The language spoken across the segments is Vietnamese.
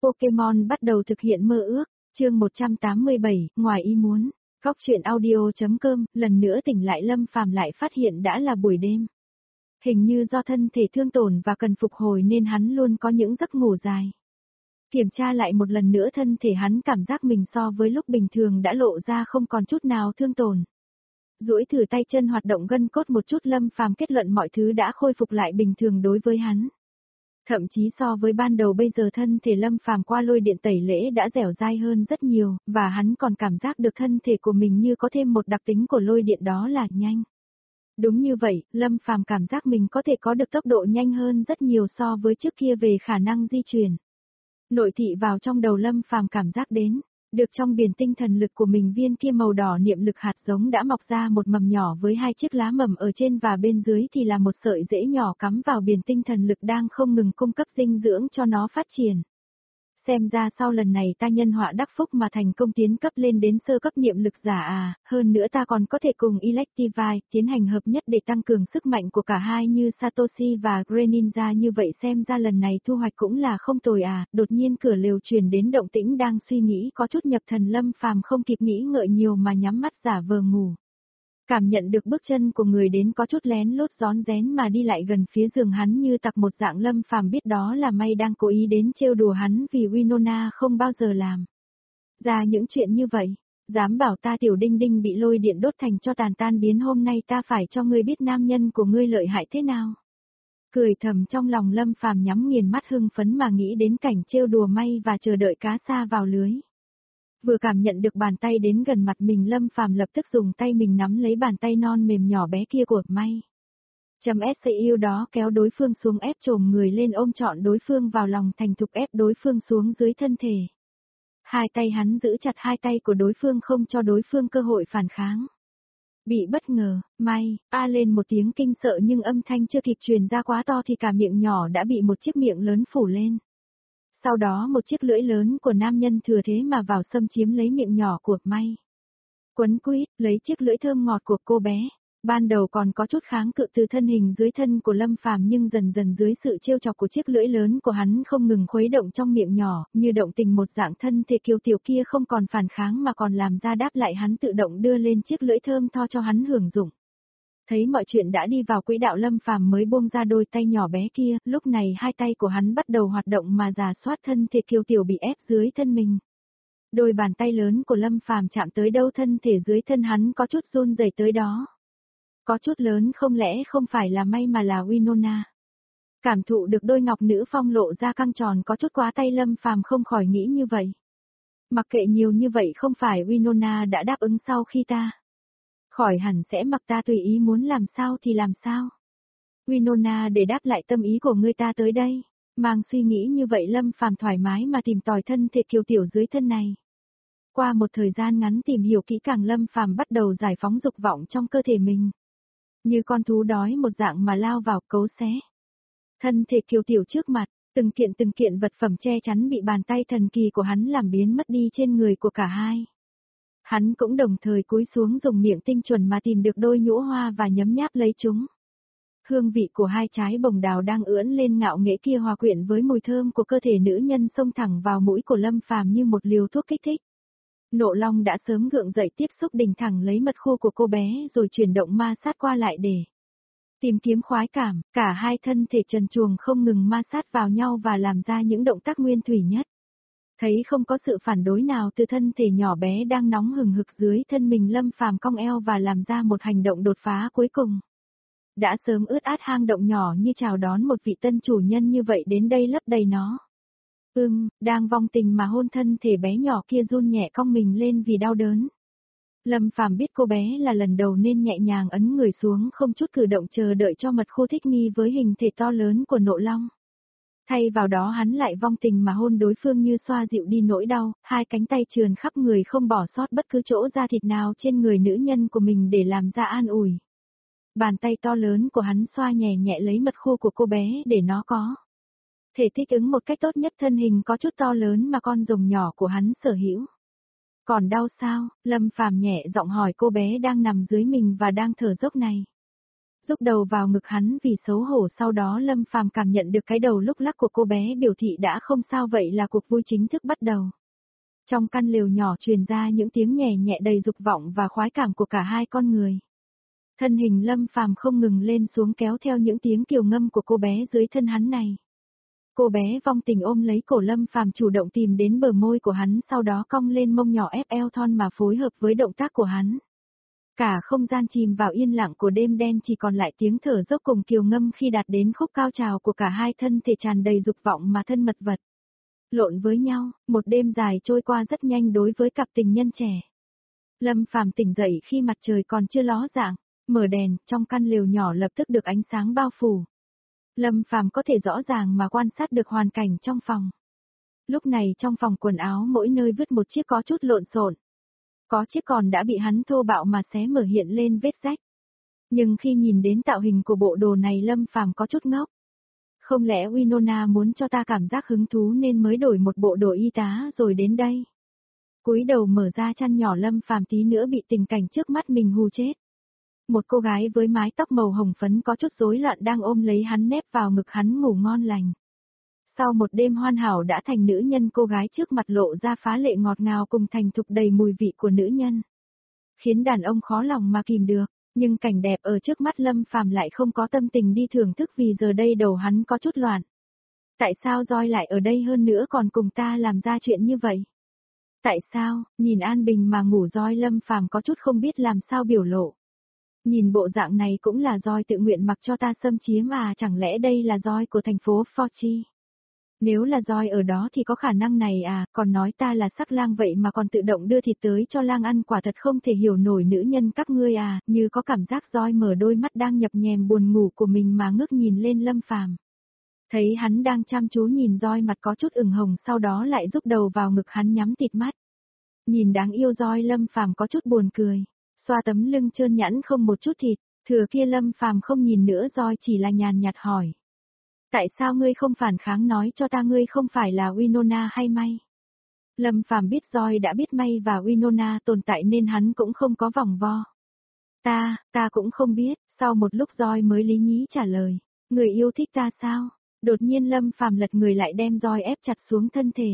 Pokemon bắt đầu thực hiện mơ ước, chương 187, ngoài ý muốn. Góc truyện audio.com, lần nữa tỉnh lại Lâm Phàm lại phát hiện đã là buổi đêm. Hình như do thân thể thương tổn và cần phục hồi nên hắn luôn có những giấc ngủ dài. Kiểm tra lại một lần nữa thân thể hắn cảm giác mình so với lúc bình thường đã lộ ra không còn chút nào thương tổn. Duỗi thử tay chân hoạt động gân cốt một chút Lâm Phàm kết luận mọi thứ đã khôi phục lại bình thường đối với hắn. Thậm chí so với ban đầu bây giờ thân thể Lâm Phàm qua lôi điện tẩy lễ đã dẻo dai hơn rất nhiều, và hắn còn cảm giác được thân thể của mình như có thêm một đặc tính của lôi điện đó là nhanh. Đúng như vậy, Lâm Phàm cảm giác mình có thể có được tốc độ nhanh hơn rất nhiều so với trước kia về khả năng di chuyển. Nội thị vào trong đầu Lâm Phàm cảm giác đến, được trong biển tinh thần lực của mình viên kia màu đỏ niệm lực hạt giống đã mọc ra một mầm nhỏ với hai chiếc lá mầm ở trên và bên dưới thì là một sợi rễ nhỏ cắm vào biển tinh thần lực đang không ngừng cung cấp dinh dưỡng cho nó phát triển. Xem ra sau lần này ta nhân họa đắc phúc mà thành công tiến cấp lên đến sơ cấp niệm lực giả à, hơn nữa ta còn có thể cùng Electivire tiến hành hợp nhất để tăng cường sức mạnh của cả hai như Satoshi và Greninja, như vậy xem ra lần này thu hoạch cũng là không tồi à. Đột nhiên cửa lều truyền đến động tĩnh, đang suy nghĩ có chút nhập thần Lâm Phàm không kịp nghĩ ngợi nhiều mà nhắm mắt giả vờ ngủ. Cảm nhận được bước chân của người đến có chút lén lút rón rén mà đi lại gần phía giường hắn như tặc một dạng, Lâm Phàm biết đó là May đang cố ý đến trêu đùa hắn vì Winona không bao giờ làm ra những chuyện như vậy. Dám bảo ta Tiểu Đinh Đinh bị lôi điện đốt thành cho tàn tan biến, hôm nay ta phải cho ngươi biết nam nhân của ngươi lợi hại thế nào. Cười thầm trong lòng Lâm Phàm nhắm nghiền mắt hưng phấn mà nghĩ đến cảnh trêu đùa May và chờ đợi cá sa vào lưới. Vừa cảm nhận được bàn tay đến gần mặt mình Lâm Phàm lập tức dùng tay mình nắm lấy bàn tay non mềm nhỏ bé kia của May. Chấm SCU đó kéo đối phương xuống, ép chồm người lên ôm trọn đối phương vào lòng, thành thục ép đối phương xuống dưới thân thể. Hai tay hắn giữ chặt hai tay của đối phương không cho đối phương cơ hội phản kháng. Bị bất ngờ, May lên một tiếng kinh sợ nhưng âm thanh chưa kịp truyền ra quá to thì cả miệng nhỏ đã bị một chiếc miệng lớn phủ lên. Sau đó một chiếc lưỡi lớn của nam nhân thừa thế mà vào xâm chiếm lấy miệng nhỏ của May. Quấn quýt, lấy chiếc lưỡi thơm ngọt của cô bé. Ban đầu còn có chút kháng cự từ thân hình dưới thân của Lâm Phàm, nhưng dần dần dưới sự trêu chọc của chiếc lưỡi lớn của hắn không ngừng khuấy động trong miệng nhỏ, như động tình một dạng, thân thể kiều tiểu kia không còn phản kháng mà còn làm ra đáp lại, hắn tự động đưa lên chiếc lưỡi thơm tho cho hắn hưởng dụng. Thấy mọi chuyện đã đi vào quỹ đạo Lâm Phàm mới buông ra đôi tay nhỏ bé kia, lúc này hai tay của hắn bắt đầu hoạt động mà rà soát thân thể kiều tiểu bị ép dưới thân mình. Đôi bàn tay lớn của Lâm Phàm chạm tới đâu thân thể dưới thân hắn có chút run rẩy tới đó. Có chút lớn, không lẽ không phải là May mà là Winona. Cảm thụ được đôi ngọc nữ phong lộ ra căng tròn có chút quá tay, Lâm Phàm không khỏi nghĩ như vậy. Mặc kệ nhiều như vậy, không phải Winona đã đáp ứng sau khi ta khỏi hẳn sẽ mặc ta tùy ý muốn làm sao thì làm sao. Winona để đáp lại tâm ý của ngươi ta tới đây. Mang suy nghĩ như vậy Lâm Phàm thoải mái mà tìm tòi thân thể kiều tiểu dưới thân này. Qua một thời gian ngắn tìm hiểu kỹ càng, Lâm Phàm bắt đầu giải phóng dục vọng trong cơ thể mình. Như con thú đói một dạng mà lao vào cấu xé. Thân thể kiều tiểu trước mặt, từng kiện vật phẩm che chắn bị bàn tay thần kỳ của hắn làm biến mất đi trên người của cả hai. Hắn cũng đồng thời cúi xuống dùng miệng tinh chuẩn mà tìm được đôi nhũ hoa và nhấm nháp lấy chúng. Hương vị của hai trái bồng đào đang ưỡn lên ngạo nghễ kia hòa quyện với mùi thơm của cơ thể nữ nhân xông thẳng vào mũi của Lâm Phàm như một liều thuốc kích thích. Nộ Long đã sớm gượng dậy tiếp xúc đỉnh thẳng lấy mật khu của cô bé rồi chuyển động ma sát qua lại để tìm kiếm khoái cảm, cả hai thân thể trần truồng không ngừng ma sát vào nhau và làm ra những động tác nguyên thủy nhất. Thấy không có sự phản đối nào từ thân thể nhỏ bé đang nóng hừng hực dưới thân mình, Lâm Phàm cong eo và làm ra một hành động đột phá cuối cùng. Đã sớm ướt át hang động nhỏ như chào đón một vị tân chủ nhân như vậy đến đây lấp đầy nó. Đang vong tình mà hôn thân thể bé nhỏ kia run nhẹ cong mình lên vì đau đớn. Lâm Phàm biết cô bé là lần đầu nên nhẹ nhàng ấn người xuống không chút cử động, chờ đợi cho mật khu thích nghi với hình thể to lớn của Nộ Long. Thay vào đó hắn lại vong tình mà hôn đối phương như xoa dịu đi nỗi đau, hai cánh tay trườn khắp người không bỏ sót bất cứ chỗ da thịt nào trên người nữ nhân của mình để làm ra an ủi. Bàn tay to lớn của hắn xoa nhẹ nhẹ lấy mật khu của cô bé để nó có thể thích ứng một cách tốt nhất thân hình có chút to lớn mà con rồng nhỏ của hắn sở hữu. Còn đau sao? Lâm Phàm nhẹ giọng hỏi cô bé đang nằm dưới mình và đang thở dốc này. Rúc đầu vào ngực hắn vì xấu hổ, sau đó Lâm Phàm cảm nhận được cái đầu lúc lắc của cô bé biểu thị đã không sao, vậy là cuộc vui chính thức bắt đầu. Trong căn lều nhỏ truyền ra những tiếng nhẹ nhẹ đầy dục vọng và khoái cảm của cả hai con người. Thân hình Lâm Phàm không ngừng lên xuống kéo theo những tiếng kiều ngâm của cô bé dưới thân hắn này. Cô bé vong tình ôm lấy cổ Lâm Phàm chủ động tìm đến bờ môi của hắn, sau đó cong lên mông nhỏ ép eo thon mà phối hợp với động tác của hắn. Cả không gian chìm vào yên lặng của đêm đen, chỉ còn lại tiếng thở dốc cùng kiều ngâm khi đạt đến khúc cao trào của cả hai, thân thể tràn đầy dục vọng mà thân mật vật. Lộn với nhau, một đêm dài trôi qua rất nhanh đối với cặp tình nhân trẻ. Lâm Phàm tỉnh dậy khi mặt trời còn chưa ló dạng, mở đèn, trong căn lều nhỏ lập tức được ánh sáng bao phủ. Lâm Phàm có thể rõ ràng mà quan sát được hoàn cảnh trong phòng. Lúc này trong phòng quần áo mỗi nơi vứt một chiếc có chút lộn xộn. Có chiếc còn đã bị hắn thô bạo mà xé mở hiện lên vết rách. Nhưng khi nhìn đến tạo hình của bộ đồ này Lâm Phàm có chút ngốc. Không lẽ Winona muốn cho ta cảm giác hứng thú nên mới đổi một bộ đồ y tá rồi đến đây? Cúi đầu mở ra chăn nhỏ, Lâm Phàm tí nữa bị tình cảnh trước mắt mình hù chết. Một cô gái với mái tóc màu hồng phấn có chút rối loạn đang ôm lấy hắn nép vào ngực hắn ngủ ngon lành. Sau một đêm hoàn hảo đã thành nữ nhân, cô gái trước mặt lộ ra phá lệ ngọt ngào cùng thành thục đầy mùi vị của nữ nhân. Khiến đàn ông khó lòng mà kìm được, nhưng cảnh đẹp ở trước mắt Lâm Phàm lại không có tâm tình đi thưởng thức vì giờ đây đầu hắn có chút loạn. Tại sao Joy lại ở đây, hơn nữa còn cùng ta làm ra chuyện như vậy? Tại sao, nhìn an bình mà ngủ Joy, Lâm Phàm có chút không biết làm sao biểu lộ. Nhìn bộ dạng này cũng là Joy tự nguyện mặc cho ta xâm chiếm à, chẳng lẽ đây là Joy của thành phố Forchi? Nếu là Joy ở đó thì có khả năng này à, còn nói ta là sắc lang vậy mà còn tự động đưa thịt tới cho lang ăn, quả thật không thể hiểu nổi nữ nhân các ngươi à, như có cảm giác Joy mở đôi mắt đang nhập nhèm buồn ngủ của mình mà ngước nhìn lên Lâm Phàm. Thấy hắn đang chăm chú nhìn Joy, mặt có chút ửng hồng, sau đó lại rúc đầu vào ngực hắn nhắm tịt mắt. Nhìn đáng yêu Joy, Lâm Phàm có chút buồn cười, xoa tấm lưng trơn nhẵn không một chút thịt, thừa kia Lâm Phàm không nhìn nữa Joy chỉ là nhàn nhạt hỏi. Tại sao ngươi không phản kháng, nói cho ta ngươi không phải là Winona hay May? Lâm Phàm biết Joy đã biết May và Winona tồn tại nên hắn cũng không có vòng vo. Ta cũng không biết, sau một lúc Joy mới lý nhí trả lời. Người yêu thích ta sao? Đột nhiên Lâm Phàm lật người lại đem Joy ép chặt xuống thân thể.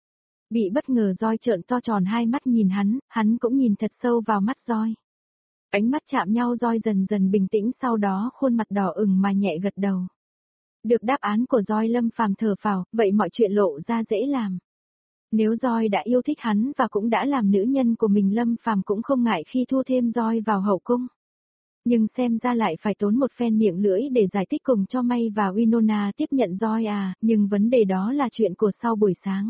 Bị bất ngờ Joy trợn to tròn hai mắt nhìn hắn cũng nhìn thật sâu vào mắt Joy. Ánh mắt chạm nhau, Joy dần dần bình tĩnh, sau đó khuôn mặt đỏ ửng mà nhẹ gật đầu. Được đáp án của Joy, Lâm Phàm thở phào, vậy mọi chuyện lộ ra dễ làm. Nếu Joy đã yêu thích hắn và cũng đã làm nữ nhân của mình, Lâm Phàm cũng không ngại khi thu thêm Joy vào hậu cung. Nhưng xem ra lại phải tốn một phen miệng lưỡi để giải thích cùng cho May và Winona tiếp nhận Joy à, nhưng vấn đề đó là chuyện của sau buổi sáng.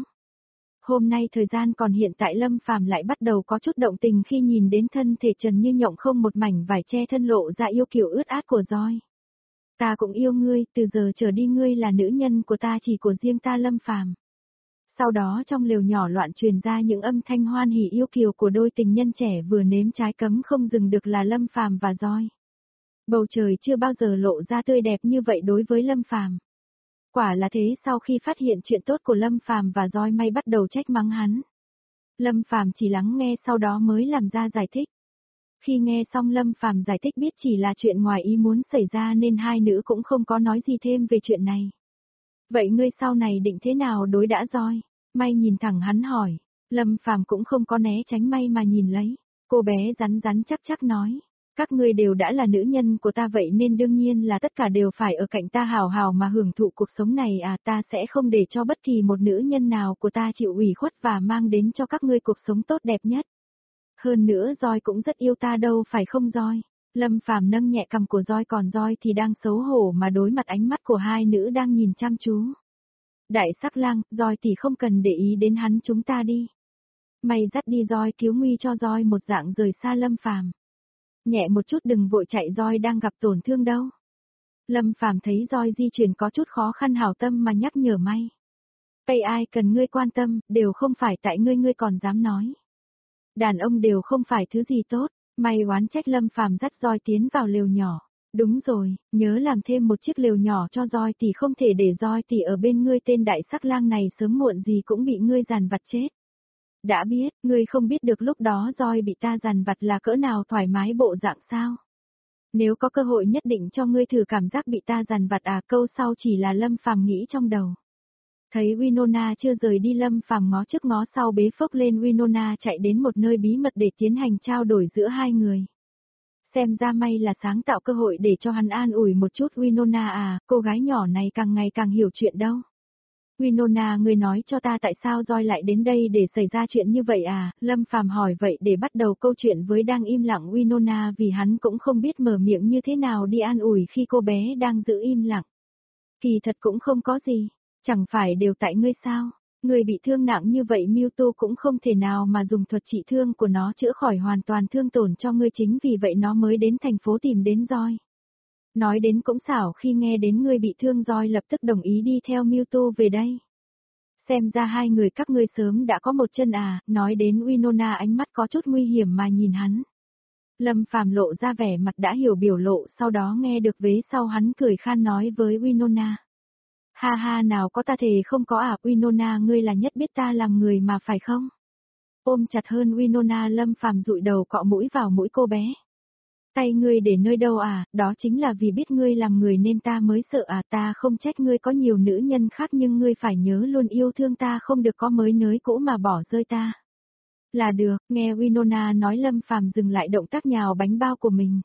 Hôm nay thời gian còn hiện tại, Lâm Phàm lại bắt đầu có chút động tình khi nhìn đến thân thể trần như nhộng không một mảnh vải che thân lộ ra yêu kiều ướt át của Joy. Ta cũng yêu ngươi, từ giờ trở đi ngươi là nữ nhân của ta, chỉ của riêng ta, Lâm Phàm. Sau đó trong lều nhỏ loạn truyền ra những âm thanh hoan hỉ yêu kiều của đôi tình nhân trẻ vừa nếm trái cấm không dừng được là Lâm Phàm và Joy. Bầu trời chưa bao giờ lộ ra tươi đẹp như vậy đối với Lâm Phàm. Quả là thế, sau khi phát hiện chuyện tốt của Lâm Phàm và Joy, May bắt đầu trách mắng hắn. Lâm Phàm chỉ lắng nghe sau đó mới làm ra giải thích. Khi nghe xong Lâm Phàm giải thích biết chỉ là chuyện ngoài ý muốn xảy ra nên hai nữ cũng không có nói gì thêm về chuyện này. Vậy ngươi sau này định thế nào đối đãi Joy? May nhìn thẳng hắn hỏi. Lâm Phàm cũng không có né tránh May mà nhìn lấy. Cô bé rắn rắn chắc chắc nói. Các ngươi đều đã là nữ nhân của ta vậy nên đương nhiên là tất cả đều phải ở cạnh ta hào hào mà hưởng thụ cuộc sống này à, ta sẽ không để cho bất kỳ một nữ nhân nào của ta chịu ủy khuất và mang đến cho các ngươi cuộc sống tốt đẹp nhất. Hơn nữa Joy cũng rất yêu ta đâu phải không Joy? Lâm Phàm nâng nhẹ cằm của Joy, còn Joy thì đang xấu hổ mà đối mặt ánh mắt của hai nữ đang nhìn chăm chú. Đại sắc lang, Joy thì không cần để ý đến hắn, chúng ta đi. May dắt đi Joy, cứu nguy cho Joy một dạng rời xa Lâm Phàm. Nhẹ một chút, đừng vội chạy, Joy đang gặp tổn thương đâu. Lâm Phàm thấy Joy di chuyển có chút khó khăn, hảo tâm mà nhắc nhở May. Vậy ai cần ngươi quan tâm, đều không phải tại ngươi còn dám nói. Đàn ông đều không phải thứ gì tốt. May oán trách Lâm Phàm dắt Joy tiến vào lều nhỏ. Đúng rồi, nhớ làm thêm một chiếc lều nhỏ cho Joy tỷ, không thể để Joy tỷ ở bên ngươi, tên đại sắc lang này sớm muộn gì cũng bị ngươi dằn vặt chết. Đã biết, ngươi không biết được lúc đó Joy bị ta dằn vặt là cỡ nào thoải mái bộ dạng sao? Nếu có cơ hội nhất định cho ngươi thử cảm giác bị ta dằn vặt à, câu sau chỉ là Lâm Phàm nghĩ trong đầu. Thấy Winona chưa rời đi, Lâm Phàm ngó trước ngó sau bế phốc lên Winona chạy đến một nơi bí mật để tiến hành trao đổi giữa hai người. Xem ra may là sáng tạo cơ hội để cho hắn an ủi một chút. Winona à, cô gái nhỏ này càng ngày càng hiểu chuyện đâu. Winona, ngươi nói cho ta tại sao Joy lại đến đây để xảy ra chuyện như vậy à? Lâm Phàm hỏi vậy để bắt đầu câu chuyện với đang im lặng Winona, vì hắn cũng không biết mở miệng như thế nào đi an ủi khi cô bé đang giữ im lặng. Kỳ thật cũng không có gì, chẳng phải đều tại ngươi sao? Ngươi bị thương nặng như vậy, Mewtwo cũng không thể nào mà dùng thuật trị thương của nó chữa khỏi hoàn toàn thương tổn cho ngươi, chính vì vậy nó mới đến thành phố tìm đến Joy. Nói đến cũng xảo, khi nghe đến ngươi bị thương Joy lập tức đồng ý đi theo Mewtwo về đây. Xem ra hai người các ngươi sớm đã có một chân à, nói đến Winona ánh mắt có chút nguy hiểm mà nhìn hắn. Lâm Phàm lộ ra vẻ mặt đã hiểu biểu lộ, sau đó nghe được vế sau hắn cười khan nói với Winona. Ha ha, nào có, ta thề không có à, Winona ngươi là nhất biết ta làm người mà phải không? Ôm chặt hơn Winona, Lâm Phàm dụi đầu cọ mũi vào mũi cô bé. Tay ngươi để nơi đâu à, đó chính là vì biết ngươi làm người nên ta mới sợ à, ta không trách ngươi có nhiều nữ nhân khác nhưng ngươi phải nhớ luôn yêu thương ta, không được có mới nới cũ mà bỏ rơi ta. Là được, nghe Winona nói Lâm Phàm dừng lại động tác nhào bánh bao của mình.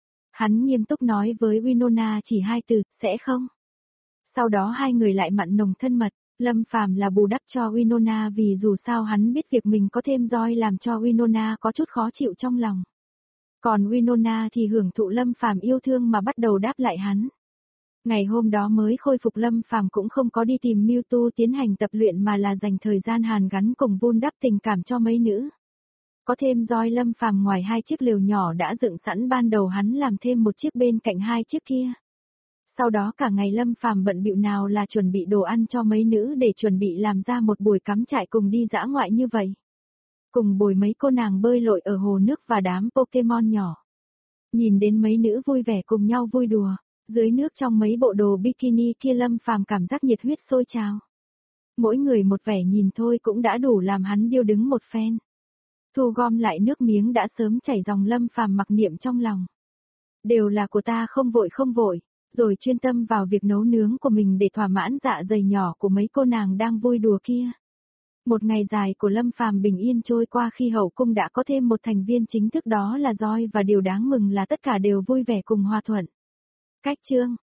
Hắn nghiêm túc nói với Winona chỉ hai từ, sẽ không. Sau đó hai người lại mặn nồng thân mật, Lâm Phàm là bù đắp cho Winona vì dù sao hắn biết việc mình có thêm Joy làm cho Winona có chút khó chịu trong lòng. Còn Winona thì hưởng thụ Lâm Phàm yêu thương mà bắt đầu đáp lại hắn. Ngày hôm đó mới khôi phục, Lâm Phàm cũng không có đi tìm Mewtwo tiến hành tập luyện mà là dành thời gian hàn gắn cùng vun đắp tình cảm cho mấy nữ. Có thêm Joy, Lâm Phàm ngoài hai chiếc lều nhỏ đã dựng sẵn ban đầu hắn làm thêm một chiếc bên cạnh hai chiếc kia. Sau đó cả ngày Lâm Phàm bận bịu, nào là chuẩn bị đồ ăn cho mấy nữ để chuẩn bị làm ra một buổi cắm trại cùng đi dã ngoại như vậy. Cùng bồi mấy cô nàng bơi lội ở hồ nước và đám Pokemon nhỏ. Nhìn đến mấy nữ vui vẻ cùng nhau vui đùa, dưới nước trong mấy bộ đồ bikini kia, Lâm Phàm cảm giác nhiệt huyết sôi trào. Mỗi người một vẻ nhìn thôi cũng đã đủ làm hắn điêu đứng một phen. Thu gom lại nước miếng đã sớm chảy ròng, Lâm Phàm mặc niệm trong lòng. Đều là của ta, không vội, rồi chuyên tâm vào việc nấu nướng của mình để thỏa mãn dạ dày nhỏ của mấy cô nàng đang vui đùa kia. Một ngày dài của Lâm Phàm bình yên trôi qua khi hậu cung đã có thêm một thành viên chính thức, đó là Joy, và điều đáng mừng là tất cả đều vui vẻ cùng hòa thuận. Cách chương